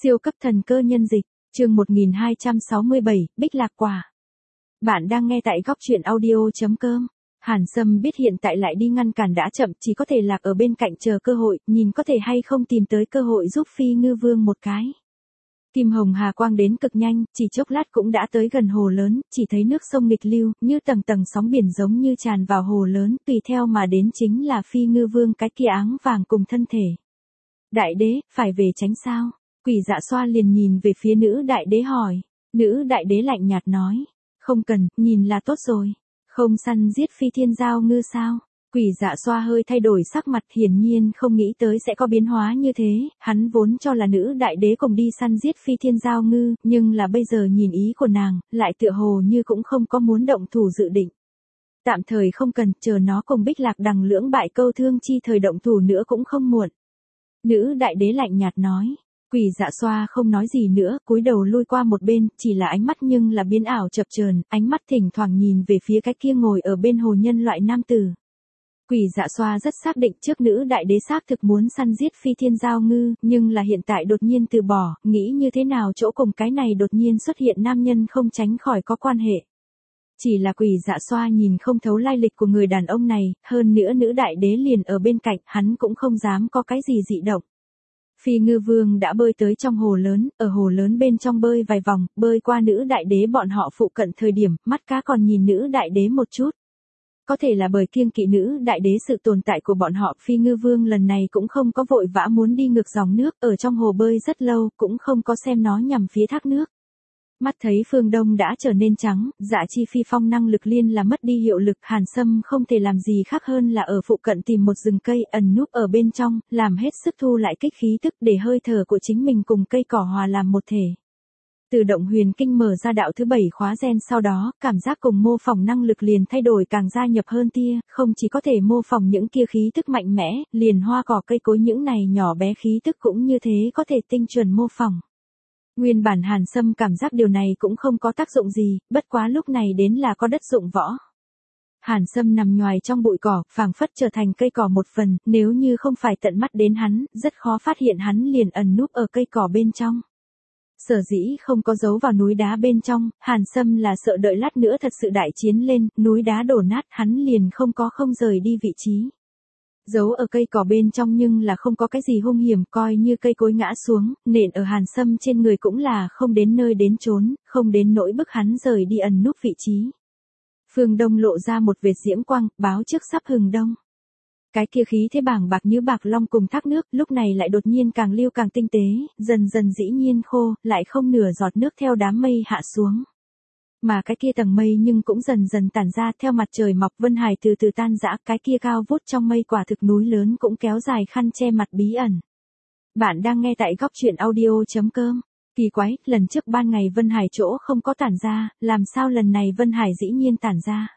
Siêu cấp thần cơ nhân dịch, chương 1267, Bích Lạc Quả. Bạn đang nghe tại góc truyện audio.com. Hàn Sâm biết hiện tại lại đi ngăn cản đã chậm, chỉ có thể lạc ở bên cạnh chờ cơ hội, nhìn có thể hay không tìm tới cơ hội giúp Phi Ngư Vương một cái. Kim hồng hà quang đến cực nhanh, chỉ chốc lát cũng đã tới gần hồ lớn, chỉ thấy nước sông nghịch lưu, như tầng tầng sóng biển giống như tràn vào hồ lớn, tùy theo mà đến chính là Phi Ngư Vương cái kia áng vàng cùng thân thể. Đại đế, phải về tránh sao? Quỷ Dạ Xoa liền nhìn về phía nữ đại đế hỏi. Nữ đại đế lạnh nhạt nói. Không cần, nhìn là tốt rồi. Không săn giết Phi Thiên Giao Ngư sao? Quỷ Dạ Xoa hơi thay đổi sắc mặt, hiển nhiên không nghĩ tới sẽ có biến hóa như thế, hắn vốn cho là nữ đại đế cùng đi săn giết Phi Thiên Giao Ngư, nhưng là bây giờ nhìn ý của nàng, lại tựa hồ như cũng không có muốn động thủ dự định. Tạm thời không cần, chờ nó cùng Bích Lạc Đằng lưỡng bại câu thương chi thời động thủ nữa cũng không muộn. Nữ đại đế lạnh nhạt nói. Quỷ Dạ Xoa không nói gì nữa, cúi đầu lui qua một bên, chỉ là ánh mắt nhưng là biến ảo chập chờn, ánh mắt thỉnh thoảng nhìn về phía cái kia ngồi ở bên hồ nhân loại nam tử. Quỷ Dạ Xoa rất xác định trước nữ đại đế xác thực muốn săn giết Phi Thiên Giao Ngư, nhưng là hiện tại đột nhiên từ bỏ, nghĩ như thế nào chỗ cùng cái này đột nhiên xuất hiện nam nhân không tránh khỏi có quan hệ. Chỉ là Quỷ Dạ Xoa nhìn không thấu lai lịch của người đàn ông này, hơn nữa nữ đại đế liền ở bên cạnh, hắn cũng không dám có cái gì dị động. Phi Ngư Vương đã bơi tới trong hồ lớn, ở hồ lớn bên trong bơi vài vòng, bơi qua nữ đại đế bọn họ phụ cận thời điểm, mắt cá còn nhìn nữ đại đế một chút. Có thể là bởi kiêng kỵ nữ đại đế sự tồn tại của bọn họ, Phi Ngư Vương lần này cũng không có vội vã muốn đi ngược dòng nước, ở trong hồ bơi rất lâu, cũng không có xem nó nhằm phía thác nước. Mắt thấy phương đông đã trở nên trắng, Dạ Chi Phi Phong năng lực liên là mất đi hiệu lực, Hàn Sâm không thể làm gì khác hơn là ở phụ cận tìm một rừng cây ẩn núp ở bên trong, làm hết sức thu lại kích khí tức để hơi thở của chính mình cùng cây cỏ hòa làm một thể. Từ động huyền kinh mở ra đạo thứ 7 khóa gen sau đó, cảm giác cùng mô phỏng năng lực liền thay đổi càng gia nhập hơn tia, không chỉ có thể mô phỏng những kia khí tức mạnh mẽ, liền hoa cỏ cây cối những này nhỏ bé khí tức cũng như thế có thể tinh chuẩn mô phỏng. Nguyên bản Hàn Sâm cảm giác điều này cũng không có tác dụng gì, bất quá lúc này đến là có đất dụng võ. Hàn Sâm nằm nhoài trong bụi cỏ, phảng phất trở thành cây cỏ một phần, nếu như không phải tận mắt đến hắn, rất khó phát hiện hắn liền ẩn núp ở cây cỏ bên trong. Sở dĩ không có giấu vào núi đá bên trong, Hàn Sâm là sợ đợi lát nữa thật sự đại chiến lên, núi đá đổ nát hắn liền không rời đi vị trí. Giấu ở cây cỏ bên trong nhưng là không có cái gì hung hiểm, coi như cây cối ngã xuống, nện ở Hàn Sâm trên người cũng là không đến nơi đến chốn, không đến nỗi bức hắn rời đi ẩn núp vị trí. Phương Đông lộ ra một vệt diễm quang, báo trước sắp hừng đông. Cái kia khí thế bàng bạc như bạc long cùng thác nước, lúc này lại đột nhiên càng lưu càng tinh tế, dần dần dĩ nhiên khô, lại không nửa giọt nước theo đám mây hạ xuống. Mà cái kia tầng mây nhưng cũng dần dần tản ra, theo mặt trời mọc vân hải từ từ tan rã, cái kia cao vút trong mây quả thực núi lớn cũng kéo dài khăn che mặt bí ẩn. Bạn đang nghe tại góc truyện audio.com. Kỳ quái, lần trước ban ngày vân hải chỗ không có tản ra, làm sao lần này vân hải dĩ nhiên tản ra.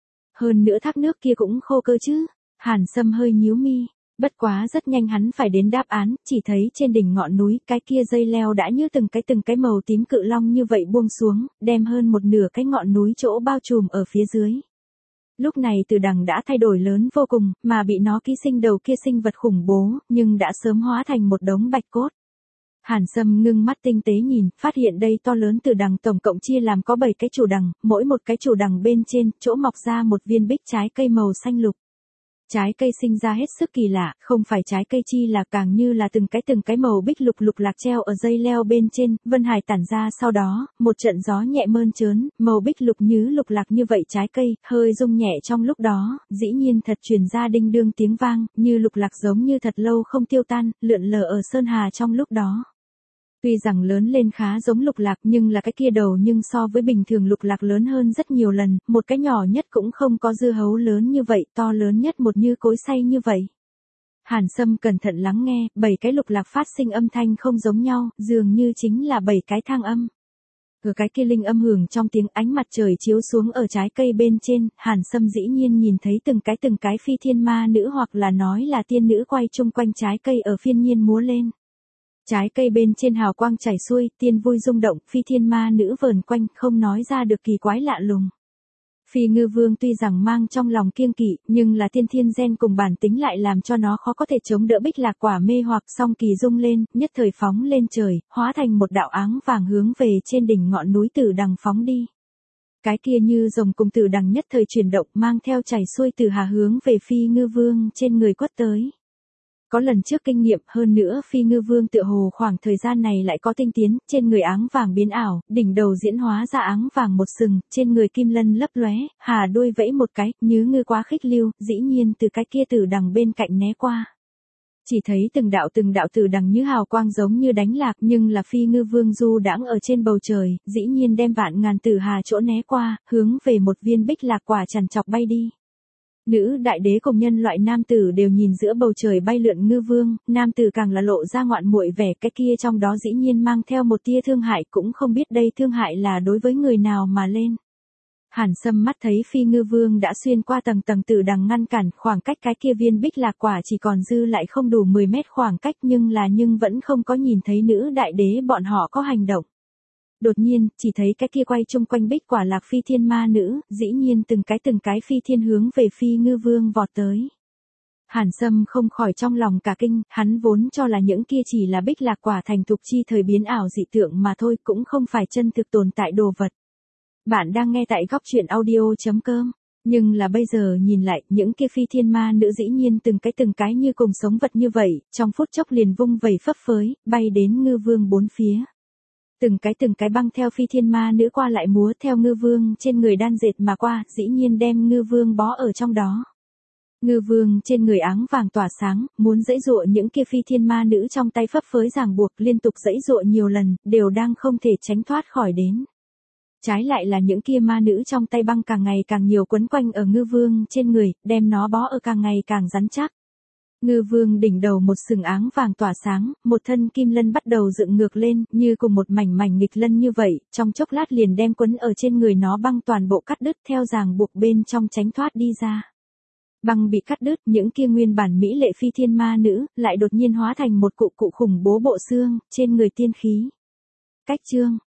Hơn nữa thác nước kia cũng khô cơ chứ. Hàn Sâm hơi nhíu mi. Bất quá rất nhanh hắn phải đến đáp án, chỉ thấy trên đỉnh ngọn núi, cái kia dây leo đã như từng cái màu tím cự long như vậy buông xuống, đem hơn một nửa cái ngọn núi chỗ bao trùm ở phía dưới. Lúc này Từ Đằng đã thay đổi lớn vô cùng, mà bị nó ký sinh đầu kia sinh vật khủng bố, nhưng đã sớm hóa thành một đống bạch cốt. Hàn Sâm ngưng mắt tinh tế nhìn, phát hiện đây to lớn Từ Đằng tổng cộng chia làm có 7 cái chủ đằng, mỗi một cái chủ đằng bên trên, chỗ mọc ra một viên bích trái cây màu xanh lục. Trái cây sinh ra hết sức kỳ lạ, không phải trái cây chi là càng như là từng cái màu bích lục lục lạc treo ở dây leo bên trên, vân hải tản ra sau đó, một trận gió nhẹ mơn trớn, màu bích lục như lục lạc như vậy trái cây, hơi rung nhẹ trong lúc đó, dĩ nhiên thật truyền ra đinh đương tiếng vang, như lục lạc giống như thật lâu không tiêu tan, lượn lờ ở sơn hà trong lúc đó. Tuy rằng lớn lên khá giống lục lạc nhưng là cái kia đầu nhưng so với bình thường lục lạc lớn hơn rất nhiều lần, một cái nhỏ nhất cũng không có dưa hấu lớn như vậy, to lớn nhất một như cối xay như vậy. Hàn Sâm cẩn thận lắng nghe, 7 cái lục lạc phát sinh âm thanh không giống nhau, dường như chính là 7 cái thang âm. Ở cái kia linh âm hưởng trong tiếng ánh mặt trời chiếu xuống ở trái cây bên trên, Hàn Sâm dĩ nhiên nhìn thấy từng cái phi thiên ma nữ hoặc là nói là tiên nữ quay chung quanh trái cây ở phiên nhiên múa lên. Trái cây bên trên hào quang chảy xuôi, tiên vui rung động, phi thiên ma nữ vờn quanh, không nói ra được kỳ quái lạ lùng. Phi Ngư Vương tuy rằng mang trong lòng kiêng kỵ, nhưng là tiên thiên gen cùng bản tính lại làm cho nó khó có thể chống đỡ Bích Lạc Quả mê hoặc, song kỳ rung lên, nhất thời phóng lên trời, hóa thành một đạo áng vàng hướng về trên đỉnh ngọn núi Tử Đằng phóng đi. Cái kia như rồng cùng Tử Đằng nhất thời chuyển động, mang theo chảy xuôi từ hà hướng về Phi Ngư Vương trên người quất tới. Có lần trước kinh nghiệm, hơn nữa Phi Ngư Vương tựa hồ khoảng thời gian này lại có tinh tiến, trên người áng vàng biến ảo, đỉnh đầu diễn hóa ra áng vàng một sừng, trên người kim lân lấp lóe, hà đuôi vẫy một cái, như ngư quá khích lưu, dĩ nhiên từ cái kia Tử Đằng bên cạnh né qua. Chỉ thấy từng đạo Tử Đằng như hào quang giống như đánh lạc, nhưng là Phi Ngư Vương du đãng ở trên bầu trời, dĩ nhiên đem vạn ngàn tử hà chỗ né qua, hướng về một viên Bích Lạc Quả chằn chọc bay đi. Nữ đại đế cùng nhân loại nam tử đều nhìn giữa bầu trời bay lượn Ngư Vương, nam tử càng là lộ ra ngoạn muội vẻ, cái kia trong đó dĩ nhiên mang theo một tia thương hại, cũng không biết đây thương hại là đối với người nào mà lên. Hàn Sâm mắt thấy Phi Ngư Vương đã xuyên qua tầng Tử Đằng ngăn cản, khoảng cách cái kia viên Bích Lạc Quả chỉ còn dư lại không đủ 10 mét khoảng cách, nhưng vẫn không có nhìn thấy nữ đại đế bọn họ có hành động. Đột nhiên, chỉ thấy cái kia quay chung quanh Bích Quả Lạc phi thiên ma nữ, dĩ nhiên từng cái phi thiên hướng về Phi Ngư Vương vọt tới. Hàn Sâm không khỏi trong lòng cả kinh, hắn vốn cho là những kia chỉ là Bích Lạc Quả thành thục chi thời biến ảo dị tượng mà thôi, cũng không phải chân thực tồn tại đồ vật. Bạn đang nghe tại góc truyện audio.com. Nhưng là bây giờ nhìn lại, những kia phi thiên ma nữ dĩ nhiên từng cái như cùng sống vật như vậy, trong phút chốc liền vung vẩy phấp phới, bay đến Ngư Vương bốn phía. Từng cái băng theo phi thiên ma nữ qua lại múa theo Ngư Vương trên người đan dệt mà qua, dĩ nhiên đem Ngư Vương bó ở trong đó. Ngư Vương trên người áng vàng tỏa sáng, muốn giãy giụa những kia phi thiên ma nữ trong tay phấp phới ràng buộc, liên tục giãy giụa nhiều lần, đều đang không thể tránh thoát khỏi đến. Trái lại là những kia ma nữ trong tay băng càng ngày càng nhiều quấn quanh ở Ngư Vương trên người, đem nó bó ở càng ngày càng rắn chắc. Ngư Vương đỉnh đầu một sừng áng vàng tỏa sáng, một thân kim lân bắt đầu dựng ngược lên, như cùng một mảnh nghịch lân như vậy, trong chốc lát liền đem quấn ở trên người nó băng toàn bộ cắt đứt theo ràng buộc bên trong tránh thoát đi ra. Băng bị cắt đứt, những kia nguyên bản mỹ lệ phi thiên ma nữ, lại đột nhiên hóa thành một cụ khủng bố bộ xương, trên người tiên khí. Cách chương